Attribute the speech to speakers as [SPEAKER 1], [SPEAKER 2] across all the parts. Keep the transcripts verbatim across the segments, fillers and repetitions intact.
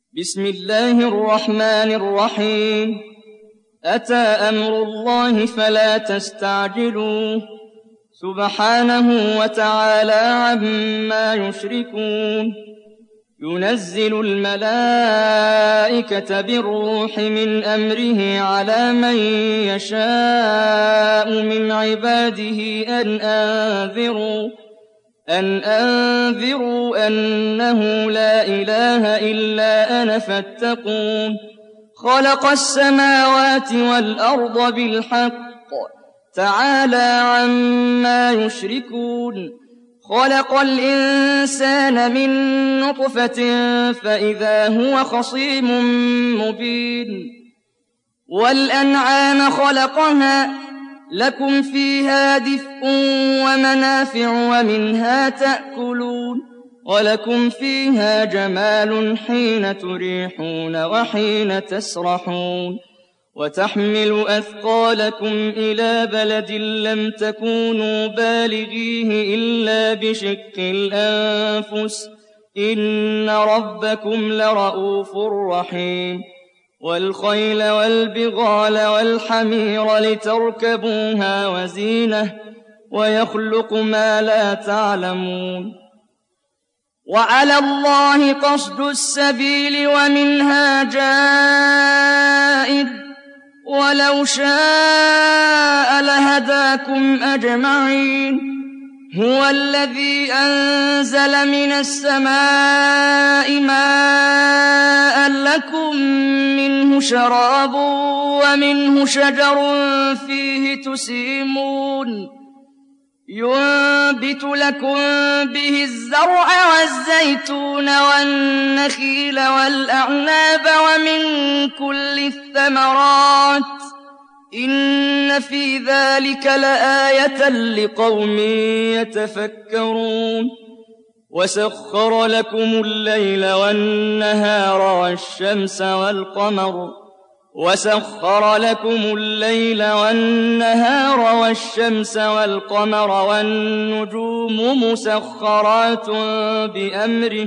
[SPEAKER 1] بسم الله الرحمن الرحيم أتى أمر الله فلا تستعجلوه سبحانه وتعالى عما يشركون ينزل الملائكة بالروح من أمره على من يشاء من عباده أن أنذروا أن أنذروا أنه لا إله إلا أنا فاتقون خلق السماوات والأرض بالحق تعالى عما يشركون خلق الإنسان من نطفة فإذا هو خصيم مبين والأنعام خلقها لكم فيها دفء ومنافع ومنها تأكلون ولكم فيها جمال حين تريحون وحين تسرحون وتحمل أثقالكم إلى بلد لم تكونوا بالغيه إلا بشق الأنفس إن ربكم لرؤوف رحيم والخيل والبغال والحمير لتركبوها وزينة ويخلق ما لا تعلمون وعلى الله قصد السبيل ومنها جائر ولو شاء لهداكم أجمعين هو الذي أنزل من السماء ماء لكم منه شراب ومنه شجر فيه تسيمون ينبت لكم به الزرع والزيتون والنخيل والأعناب ومن كل الثمرات إن في ذلك لآية لقوم يتفكرون وسخر لكم الليل والنهار والشمس والقمر وسخر لكم الليل والنهار والشمس والقمر والنجوم مسخرات بأمره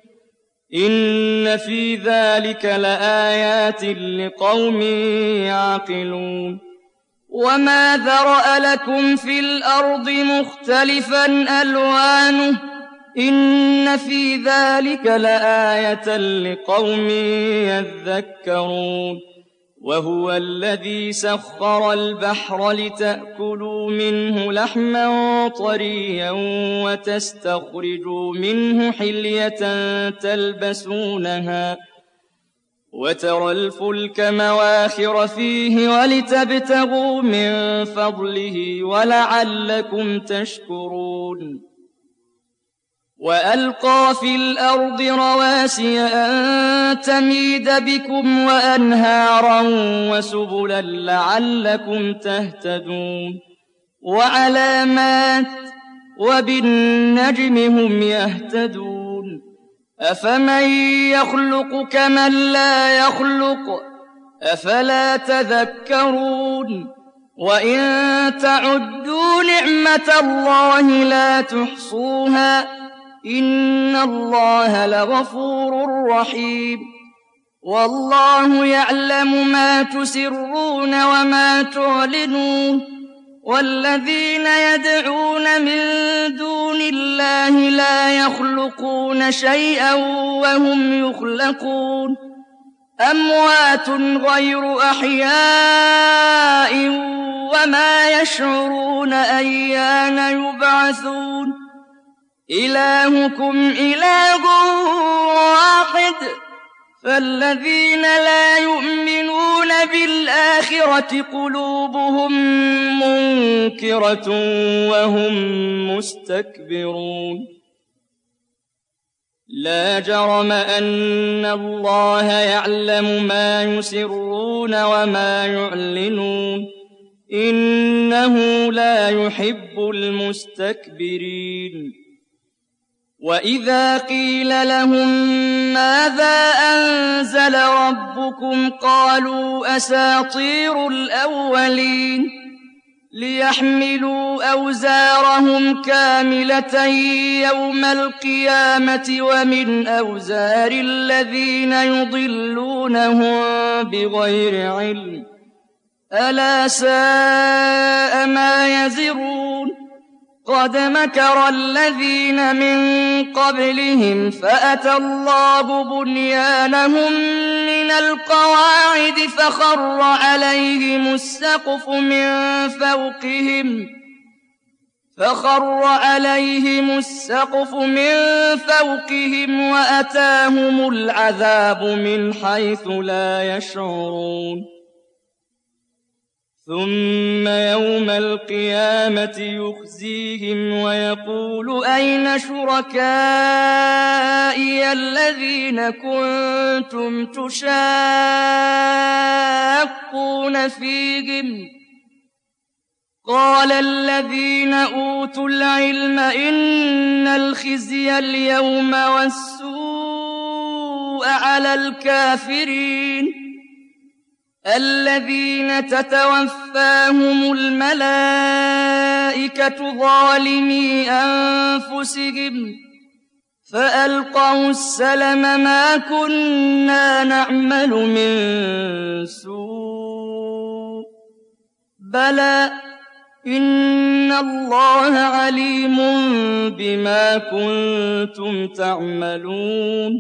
[SPEAKER 1] إن في ذلك لآيات لقوم يعقلون وما ذرأ لكم في الأرض مختلفا ألوانه إن في ذلك لآية لقوم يذكرون وهو الذي سخر البحر لتأكلوا منه لحما طريا وتستخرجوا منه حلية تلبسونها وترى الفلك مواخر فيه ولتبتغوا من فضله ولعلكم تشكرون وألقى في الأرض رواسي أن تميد بكم وأنهارا وسبلا لعلكم تهتدون وعلامات وبالنجم هم يهتدون أفمن يخلق كمن لا يخلق أفلا تذكرون وإن تعدوا نعمة الله لا تحصوها إن الله لغفور رحيم والله يعلم ما تسرون وما تعلنون والذين يدعون من دون الله لا يخلقون شيئا وهم يخلقون أموات غير أحياء وما يشعرون أيان يبعثون إلهكم إله واحد فالذين لا يؤمنون بالآخرة قلوبهم منكرة وهم مستكبرون لا جرم أن الله يعلم ما يسرون وما يعلنون إنه لا يحب المستكبرين وإذا قيل لهم ماذا أنزل ربكم قالوا أساطير الأولين ليحملوا أوزارهم كاملة يوم القيامة ومن أوزار الذين يضلونهم بغير علم ألا ساء ما يزرون قد مكر الذين من قبلهم فأتى الله بنيانهم من القواعد فخر عليهم السقف من فوقهم فخر عليهم السقف من فوقهم وأتاهم العذاب من حيث لا يشعرون ثم يوم القيامة يخزيهم ويقول أين شركائي الذين كنتم تشاقون فيهم قال الذين أوتوا العلم إن الخزي اليوم والسوء على الكافرين الذين تتوفاهم الملائكة ظالمي أنفسهم فألقوا السلم ما كنا نعمل من سوء بلى إن الله عليم بما كنتم تعملون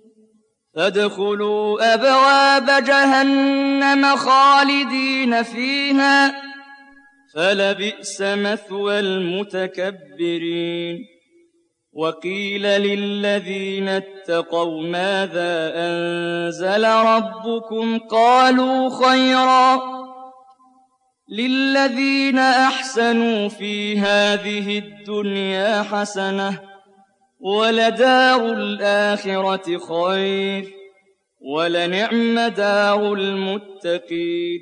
[SPEAKER 1] فادخلوا أبواب جهنم خالدين فيها فلبئس مثوى المتكبرين وقيل للذين اتقوا ماذا أنزل ربكم قالوا خيرا للذين أحسنوا في هذه الدنيا حسنة ولدار الآخرة خير ولنعم دار المتقين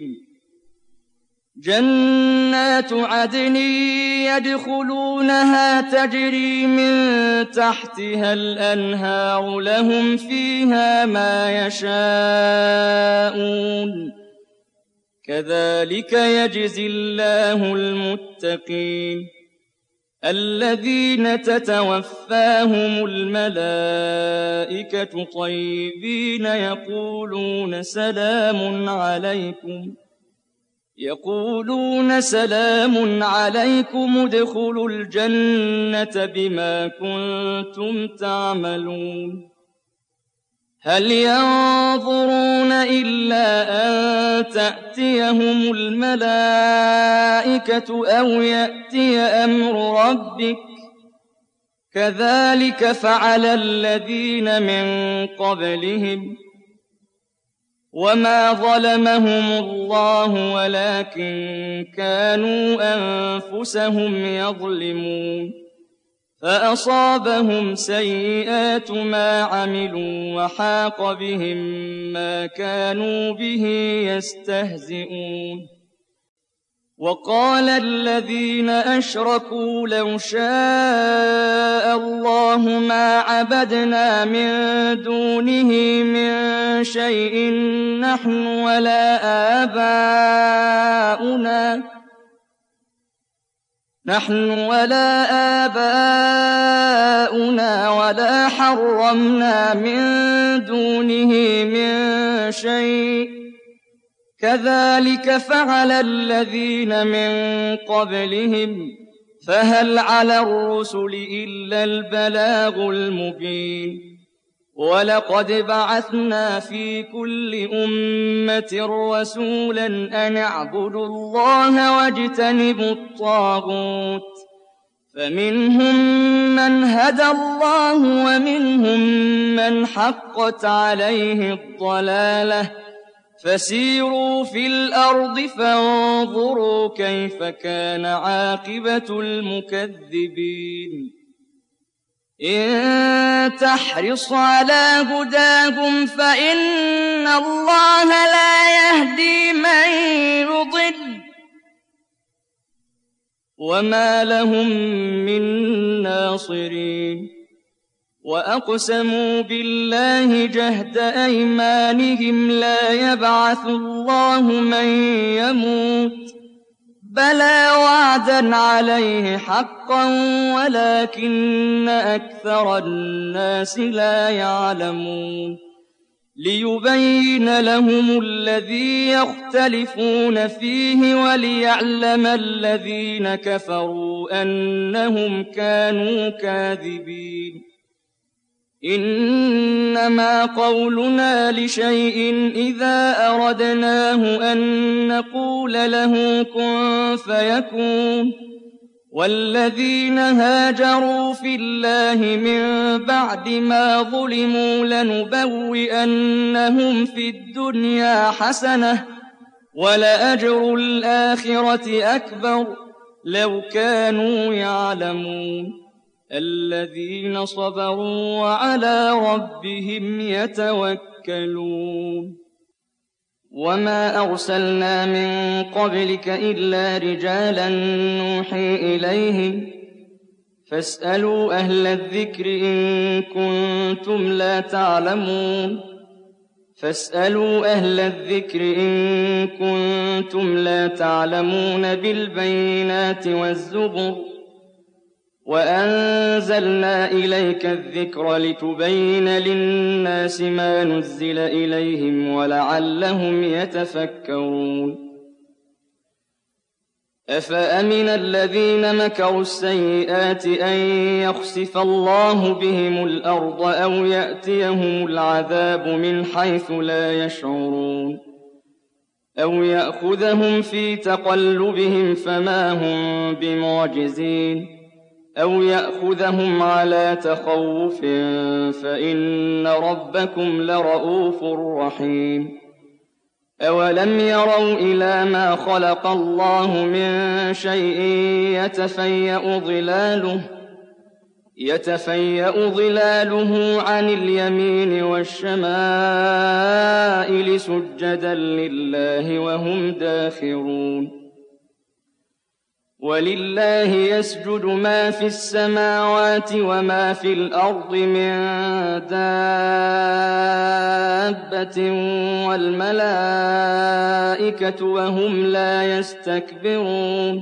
[SPEAKER 1] جنات عدن يدخلونها تجري من تحتها الأنهار لهم فيها ما يشاءون كذلك يجزي الله المتقين الذين تتوفاهم الملائكة طيبين يقولون سلام عليكم يقولون سلام عليكم ادخلوا الجنة بما كنتم تعملون هل ينظرون إلا أن تأتيهم الملائكة أو يأتي أمر ربك كذلك فعل الذين من قبلهم وما ظلمهم الله ولكن كانوا أنفسهم يظلمون فأصابهم سيئات ما عملوا وحاق بهم ما كانوا به يستهزئون وقال الذين أشركوا لو شاء الله ما عبدنا من دونه من شيء نحن ولا آباؤنا نحن ولا آباؤنا ولا حرمنا من دونه من شيء كذلك فعل الذين من قبلهم فهل على الرسل إلا البلاغ المبين ولقد بعثنا في كل أمة رسولا أن اعبدوا الله واجتنبوا الطاغوت فمنهم من هدى الله ومنهم من حقت عليه الضلالة فسيروا في الأرض فانظروا كيف كان عاقبة المكذبين إن تحرص على هداهم فإن الله لا يهدي من يضل وما لهم من ناصرين وأقسموا بالله جهد أيمانهم لا يبعث الله من يموت بلى وعدا عليه حقا ولكن أكثر الناس لا يعلمون ليبين لهم الذي يختلفون فيه وليعلم الذين كفروا أنهم كانوا كاذبين إنما قولنا لشيء إذا أردناه أن نقول له كن فيكون والذين هاجروا في الله من بعد ما ظلموا لنبوئنهم في الدنيا حسنة ولأجر الآخرة أكبر لو كانوا يعلمون الذين صبروا وعلى ربهم يتوكلون وما أرسلنا من قبلك إلا رجالا نوحي إليهم فاسألوا أهل الذكر إن كنتم لا تعلمون فاسألوا أهل الذكر إن كنتم لا تعلمون بالبينات والزبر وأنزلنا إليك الذكر لتبين للناس ما نزل إليهم ولعلهم يتفكرون أفأمن الذين مكروا السيئات أن يخسف الله بهم الأرض أو يأتيهم العذاب من حيث لا يشعرون أو يأخذهم في تقلبهم فما هم بمعجزين أو يأخذهم على تخوف فإن ربكم لرؤوف رحيم أولم يروا إلى ما خلق الله من شيء يتفيأ ظلاله يتفيأ ظلاله عن اليمين والشمائل سجدا لله وهم داخرون ولله يسجد ما في السماوات وما في الأرض من دابة والملائكة وهم لا يستكبرون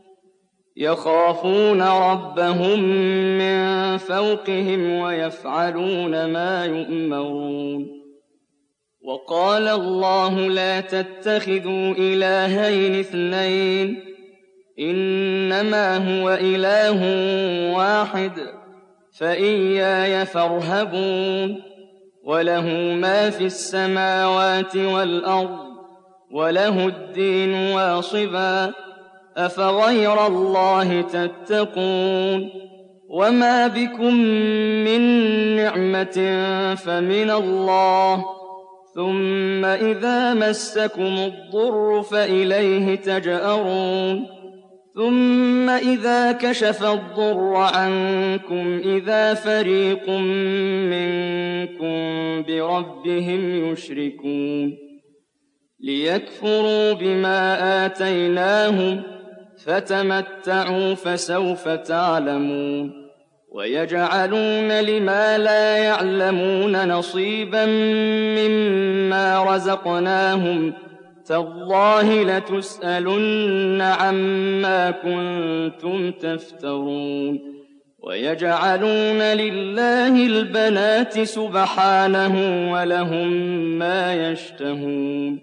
[SPEAKER 1] يخافون ربهم من فوقهم ويفعلون ما يؤمرون وقال الله لا تتخذوا إلهين اثنين إنما هو إله واحد فإياي فارهبون وله ما في السماوات والأرض وله الدين واصبا أفغير الله تتقون وما بكم من نعمة فمن الله ثم إذا مسكم الضر فإليه تجأرون ثم إذا كشف الضر عنكم إذا فريق منكم بربهم يشركون ليكفروا بما آتيناهم فتمتعوا فسوف تعلمون ويجعلون لما لا يعلمون نصيبا مما رزقناهم تالله لتسألن عما كنتم تفترون ويجعلون لله البنات سبحانه ولهم ما يشتهون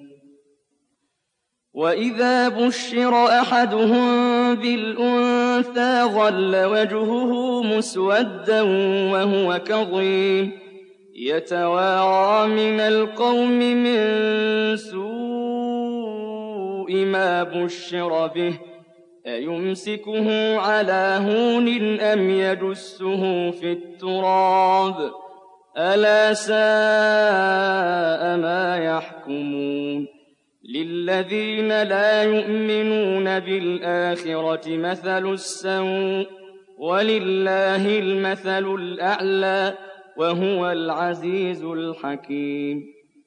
[SPEAKER 1] وإذا بشر أحدهم بالأنثى ظل وجهه مسودا وهو كظيم يتوارى من القوم من سوء ما بشر به أيمسكه على هون أم يدسه في التراب ألا ساء ما يحكمون للذين لا يؤمنون بالآخرة مثل السوء ولله المثل الأعلى وهو العزيز الحكيم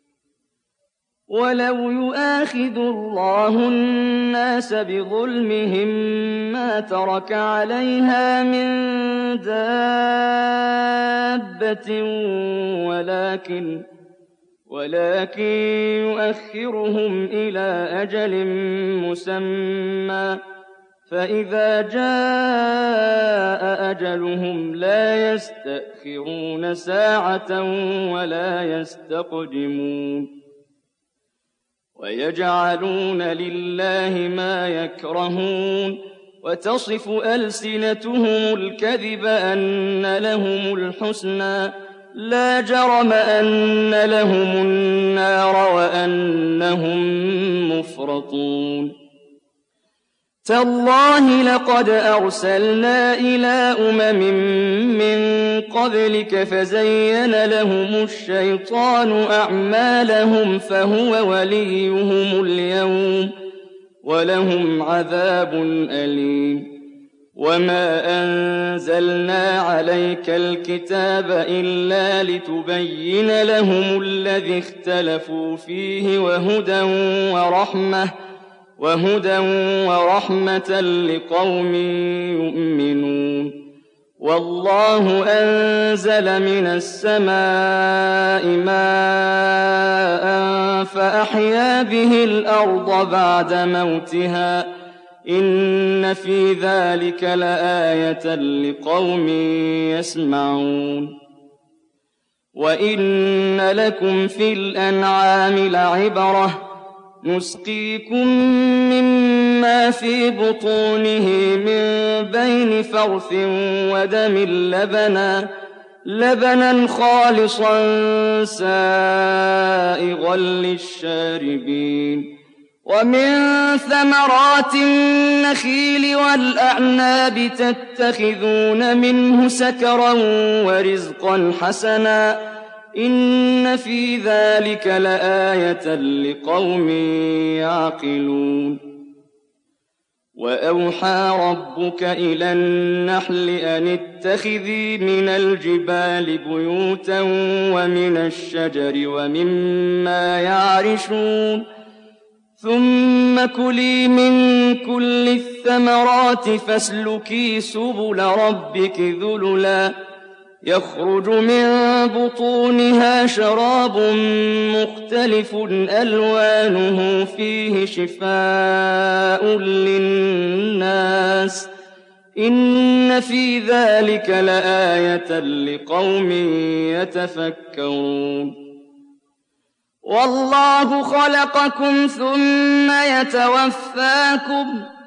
[SPEAKER 1] ولو يؤاخذ الله الناس بظلمهم ما ترك عليها من دابة ولكن ولكن يؤخرهم إلى أجل مسمى فإذا جاء أجلهم لا يستأخرون ساعة ولا يستقدمون ويجعلون لله ما يكرهون وتصف ألسنتهم الكذب أن لهم الحسنى لا جرم أن لهم النار وأنهم مفرطون تالله لقد أرسلنا إلى أمم من قبلك فزين لهم الشيطان أعمالهم فهو وليهم اليوم ولهم عذاب أليم وما أنزلنا عليك الكتاب إلا لتبين لهم الذي اختلفوا فيه وهدى ورحمة وهدى ورحمة لقوم يؤمنون والله أنزل من السماء ماء فأحيا به الأرض بعد موتها إن في ذلك لآية لقوم يسمعون وإن لكم في الأنعام لعبرة نسقيكم مما في بطونه من بين فرث ودم لبنا لبنا خالصا سائغا للشاربين ومن ثمرات النخيل والأعناب تتخذون منه سكرا ورزقا حسنا إن في ذلك لآية لقوم يعقلون وأوحى ربك إلى النحل أن اتخذي من الجبال بيوتا ومن الشجر ومما يعرشون ثم كلي من كل الثمرات فاسلكي سبل ربك ذللا يخرج من بطونها شراب مختلف ألوانه فيه شفاء للناس إن في ذلك لآية لقوم يتفكرون والله خلقكم ثم يتوفاكم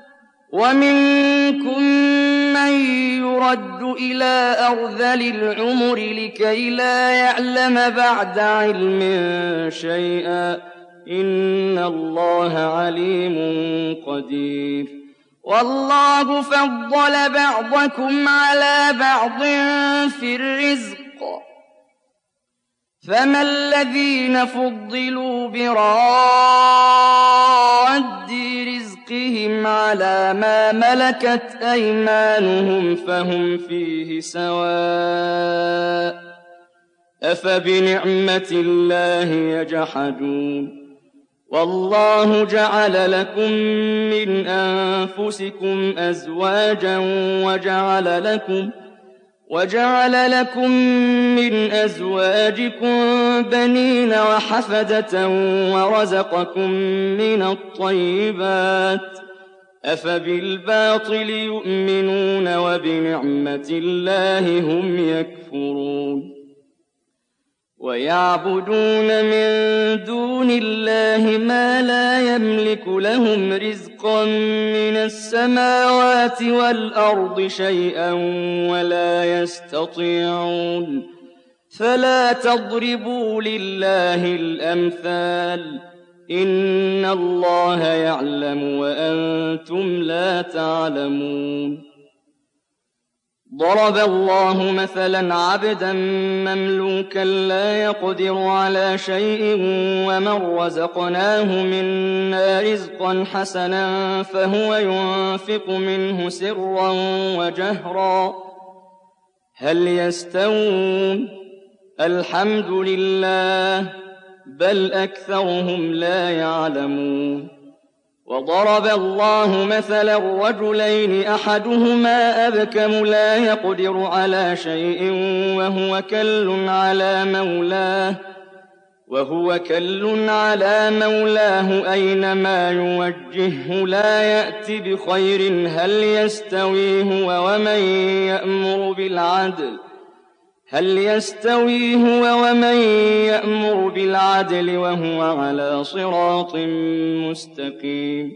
[SPEAKER 1] ومنكم من يرد إلى أرذل العمر لكي لا يعلم بعد علم شيئا إن الله عليم قدير والله فضل بعضكم على بعض في الرزق فما الذين فضلوا براد رزقهم على ما ملكت أيمانهم فهم فيه سواء أفبنعمة الله يجحدون والله جعل لكم من أنفسكم أزواجا وجعل لكم وجعل لكم من أزواجكم بنين وحفدة ورزقكم من الطيبات أفبالباطل يؤمنون وبنعمة الله هم يكفرون ويعبدون من دون الله ما لا يملك لهم رزقا من السماوات والأرض شيئا ولا يستطيعون فلا تضربوا لله الأمثال إن الله يعلم وأنتم لا تعلمون ضرب الله مثلا عبدا مملوكا لا يقدر على شيء ومن رزقناه منا رزقا حسنا فهو ينفق منه سرا وجهرا هل يستوون الحمد لله بل أكثرهم لا يعلمون وضرب الله مثلا رجلين أحدهما أبكم لا يقدر على شيء وهو كل على مولاه وهو كل على مولاه أينما يوجهه لا يأت بخير هل يستوي هو ومن يأمر بالعدل هل يستوي هو ومن يأمر بالعدل وهو على صراط مستقيم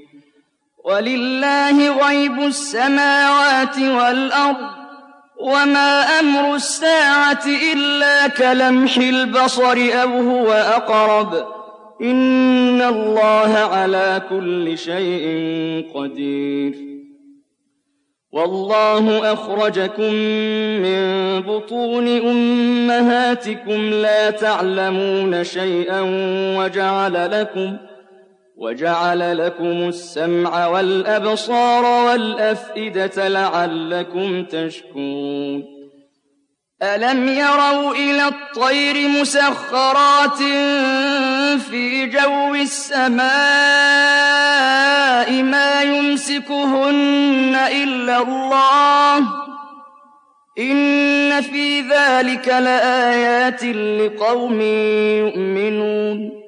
[SPEAKER 1] ولله غيب السماوات والأرض وما أمر الساعة إلا كلمح البصر أو هو أقرب إن الله على كل شيء قدير والله أخرجكم من بطون أمهاتكم لا تعلمون شيئا وجعل لكم وجعل لكم السمع والأبصار والأفئدة لعلكم تشكرون ألم يروا إلى الطير مسخرات في جو السماء ما يمسكهن إلا الله إن في ذلك لآيات لقوم يؤمنون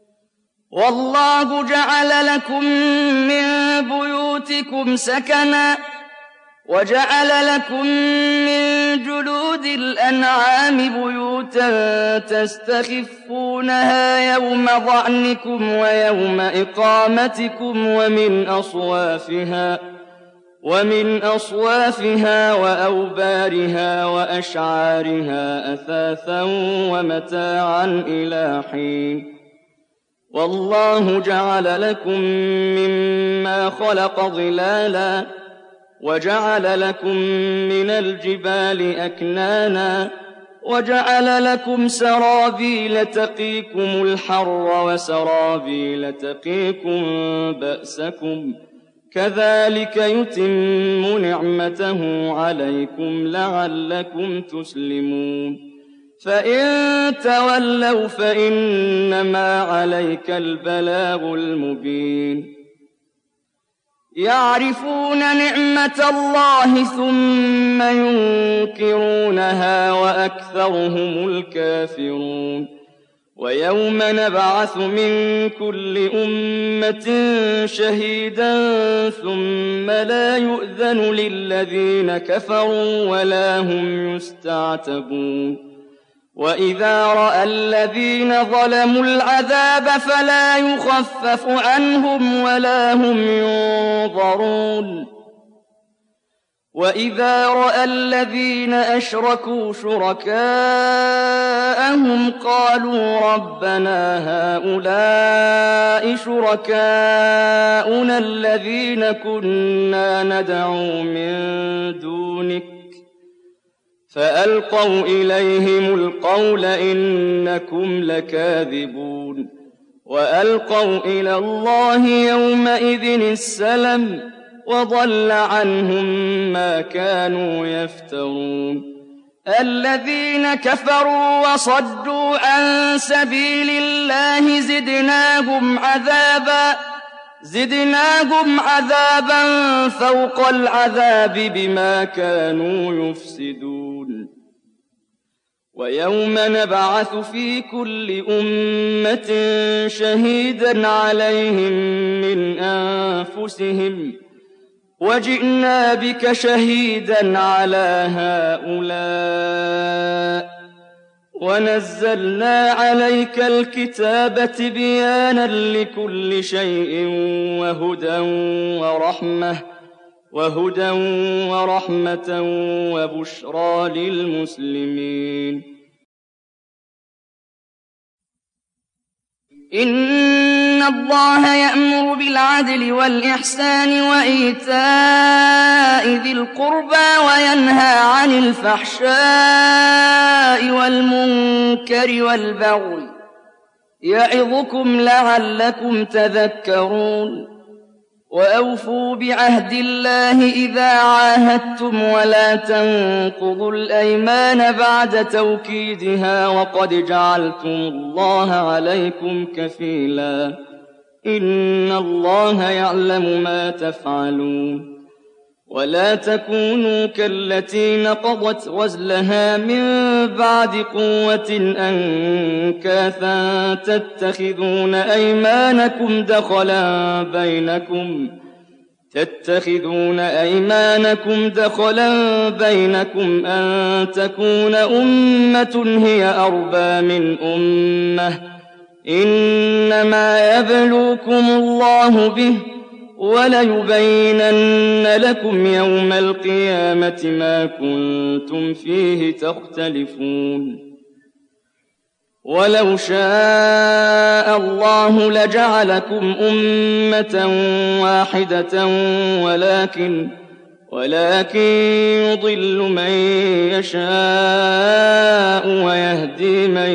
[SPEAKER 1] والله جعل لكم من بيوتكم سكنا وجعل لكم من جلود الأنعام بيوتا تستخفونها يوم ظعنكم ويوم إقامتكم ومن أصوافها ومن أصوافها وأوبارها وأشعارها أثاثا ومتاعا إلى حين والله جعل لكم مما خلق ظلالا وجعل لكم من الجبال أكنانا وجعل لكم سرابيل تقيكم الحر وسرابيل تقيكم بأسكم كذلك يتم نعمته عليكم لعلكم تسلمون فإن تولوا فإنما عليك البلاغ المبين يعرفون نعمة الله ثم ينكرونها وأكثرهم الكافرون ويوم نبعث من كل أمة شهيدا ثم لا يؤذن للذين كفروا ولا هم يستعتبون وإذا رأى الذين ظلموا العذاب فلا يخفف عنهم ولا هم ينظرون وإذا رأى الذين أشركوا شركاءهم قالوا ربنا هؤلاء شركاؤنا الذين كنا ندعو من دونك فألقوا إليهم القول إنكم لكاذبون وألقوا إلى الله يومئذ السلم وضل عنهم ما كانوا يفترون الذين كفروا وصدوا عن سبيل الله زدناهم عذابا زدناهم عذابا فوق العذاب بما كانوا يفسدون ويوم نبعث في كل أمة شهيدا عليهم من أنفسهم وجئنا بك شهيدا على هؤلاء ونزلنا عليك الكتاب تبيانا لكل شيء وهدى ورحمة وهدى ورحمة وبشرى للمسلمين إن الله يأمر بالعدل والإحسان وإيتاء ذي القربى وينهى عن الفحشاء والمنكر والبغي يعظكم لعلكم تذكرون وأوفوا بعهد الله إذا عاهدتم ولا تنقضوا الأيمان بعد توكيدها وقد جعلتم الله عليكم كفيلا إن الله يعلم ما تفعلون ولا تكونوا كالتي نقضت غزلها من بعد قوة أنكاثا تتخذون أيمانكم دخلا بينكم تتخذون أيمانكم دخلا بينكم أن تكون أمة هي أربى من أمة إنما يبلوكم الله به وليبينن لكم يوم القيامة ما كنتم فيه تختلفون ولو شاء الله لجعلكم أمة واحدة ولكن ولكن يضل من يشاء ويهدي من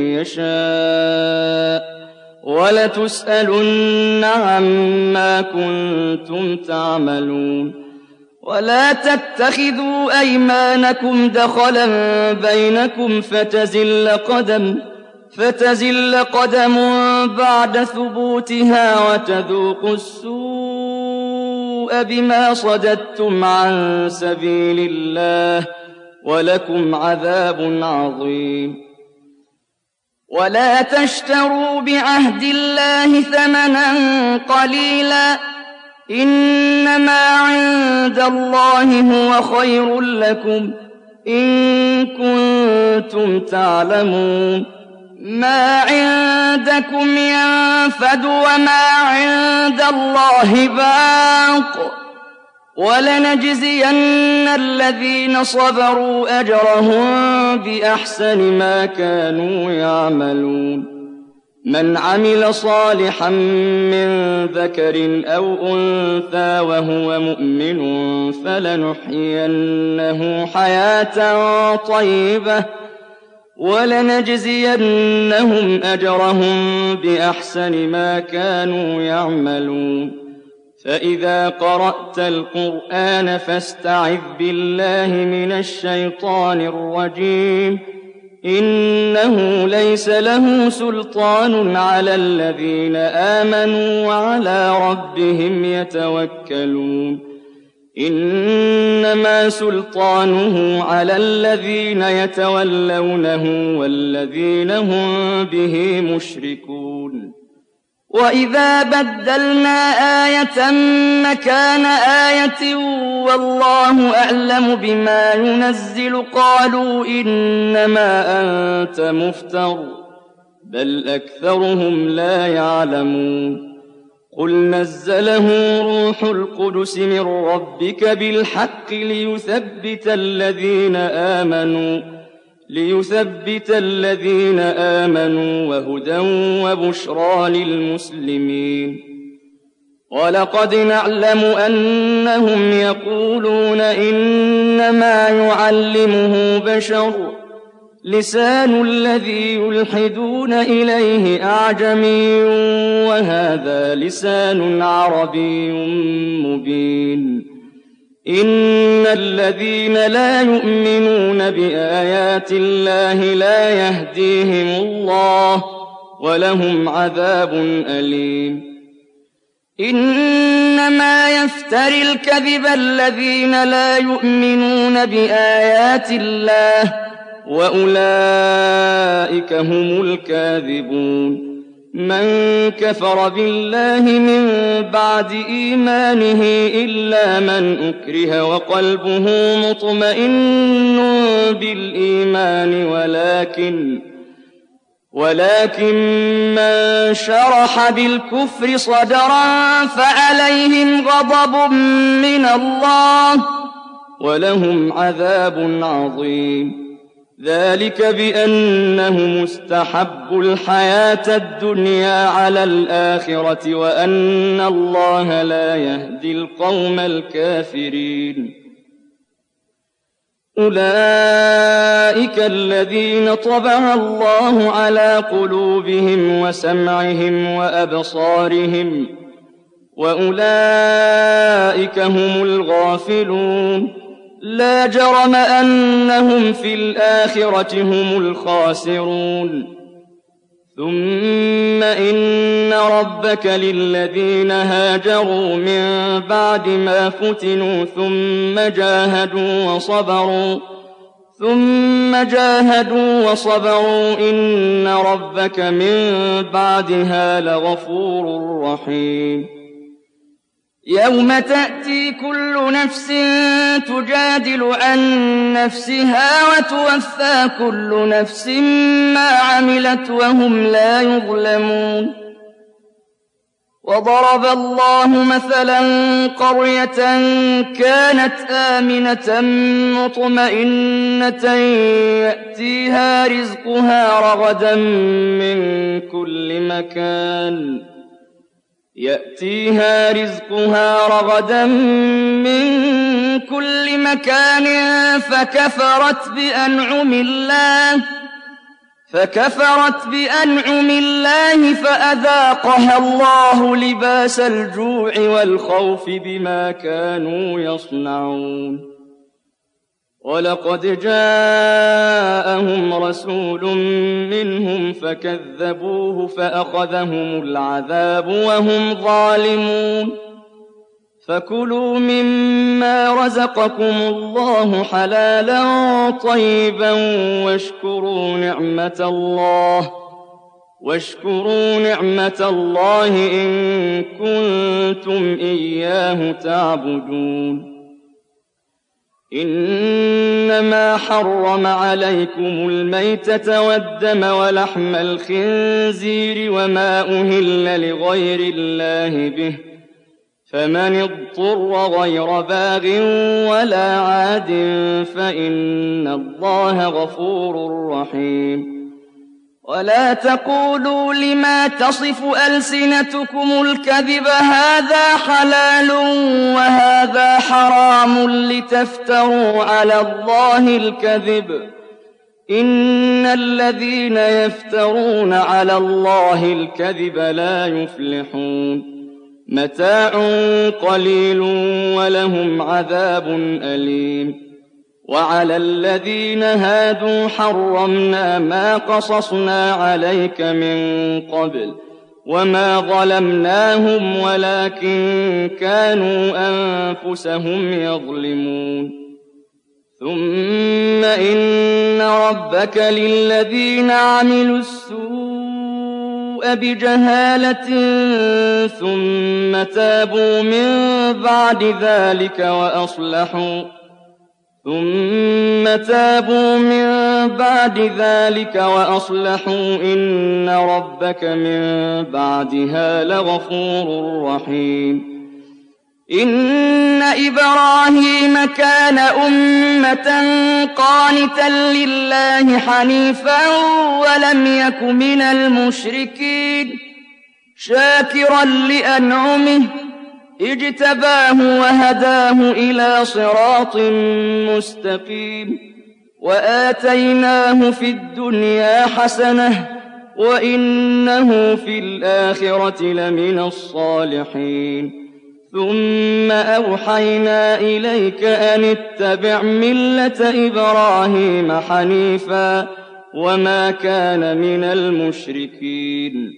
[SPEAKER 1] يشاء ولتسألن عما كنتم تعملون ولا تتخذوا أيمانكم دخلا بينكم فتزل قدم فتزل قدم بعد ثبوتها وتذوقوا السوء بما صددتم عن سبيل الله ولكم عذاب عظيم ولا تشتروا بعهد الله ثمنا قليلا إنما عند الله هو خير لكم إن كنتم تعلمون ما عندكم ينفد وما عند الله باق ولنجزين الذين صبروا أجرهم بأحسن ما كانوا يعملون من عمل صالحا من ذكر أو أنثى وهو مؤمن فلنحيينه حياة طيبة ولنجزينهم أجرهم بأحسن ما كانوا يعملون فإذا قرأت القرآن فاستعذ بالله من الشيطان الرجيم إنه ليس له سلطان على الذين آمنوا وعلى ربهم يتوكلون إنما سلطانه على الذين يتولونه والذين هم به مشركون وإذا بدلنا آية مكان آية والله أعلم بما ينزل قالوا إنما أنت مفتر بل أكثرهم لا يعلمون قل نزله روح القدس من ربك بالحق ليثبت الذين آمنوا ليثبت الذين آمنوا وهدى وبشرى للمسلمين ولقد نعلم أنهم يقولون إنما يعلمه بشر لسان الذي يلحدون إليه أعجمي وهذا لسان عربي مبين إن الذين لا يؤمنون بآيات الله لا يهديهم الله ولهم عذاب أليم إنما يفتري الكذب الذين لا يؤمنون بآيات الله وأولئك هم الكاذبون من كفر بالله من بعد إيمانه إلا من أكره وقلبه مطمئن بالإيمان ولكن ولكن من شرح بالكفر صدرا فعليهم غضب من الله ولهم عذاب عظيم ذلك بأنهم استحبوا الحياة الدنيا على الآخرة وأن الله لا يهدي القوم الكافرين أولئك الذين طبع الله على قلوبهم وسمعهم وأبصارهم وأولئك هم الغافلون لا جرم أنهم في الآخرة هم الخاسرون ثم إن ربك للذين هاجروا من بعد ما فتنوا ثم جاهدوا وصبروا ثم جاهدوا وصبروا إن ربك من بعدها لغفور رحيم. يوم تأتي كل نفس تجادل عن نفسها وتوفى كل نفس ما عملت وهم لا يظلمون. وضرب الله مثلا قرية كانت آمنة مطمئنة يأتيها رزقها رغدا من كل مكان يأتيها رزقها رغدا من كل مكان فكفرت بأنعم الله فكفرت بأنعم الله فأذاقها الله لباس الجوع والخوف بما كانوا يصنعون. ولقد جاءهم رسول منهم فكذبوه فأخذهم العذاب وهم ظالمون. فكلوا مما رزقكم الله حلالا طيبا واشكروا نعمة الله واشكروا نعمة الله إن كنتم إياه تعبدون. إنما حرم عليكم الميتة والدم ولحم الخنزير وما أهل لغير الله به فمن اضطر غير باغ ولا عاد فإن الله غفور رحيم. ولا تقولوا لما تصف ألسنتكم الكذب هذا حلال وهذا حرام لتفتروا على الله الكذب إن الذين يفترون على الله الكذب لا يفلحون. متاع قليل ولهم عذاب أليم. وعلى الذين هادوا حرمنا ما قصصنا عليك من قبل وما ظلمناهم ولكن كانوا أنفسهم يظلمون. ثم إن ربك للذين عملوا السوء بجهالة ثم تابوا من بعد ذلك وأصلحوا ثم تابوا من بعد ذلك وأصلحوا إن ربك من بعدها لغفور رحيم. إن إبراهيم كان أمة قانتا لله حنيفا ولم يك من المشركين شاكرا لأنعمه اجتباه وهداه إلى صراط مستقيم. وآتيناه في الدنيا حسنة وإنه في الآخرة لمن الصالحين. ثم أوحينا إليك أن اتبع ملة إبراهيم حنيفا وما كان من المشركين.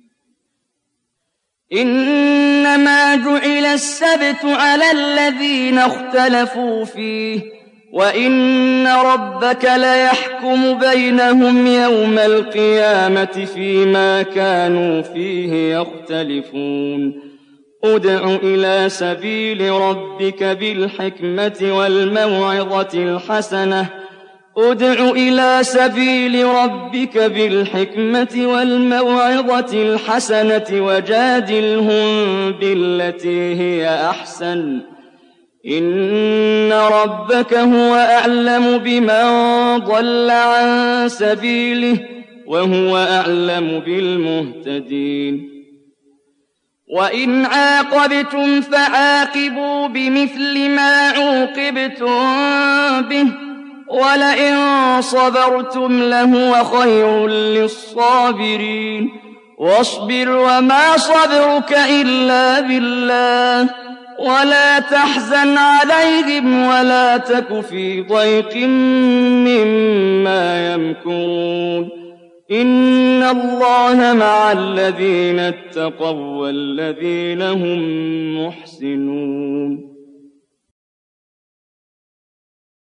[SPEAKER 1] إنما جعل السبت على الذين اختلفوا فيه وإن ربك ليحكم بينهم يوم القيامة فيما كانوا فيه يختلفون. ادع إلى سبيل ربك بالحكمة والموعظة الحسنة ادع إلى سبيل ربك بالحكمة والموعظة الحسنة وجادلهم بالتي هي أحسن إن ربك هو أعلم بمن ضل عن سبيله وهو أعلم بالمهتدين. وإن عاقبتم فعاقبوا بمثل ما عوقبتم به ولئن صبرتم لهو خير للصابرين. واصبر وما صبرك إلا بالله ولا تحزن عليهم ولا تك في ضيق مما يمكرون. إن الله مع الذين اتقوا والذين هم محسنون.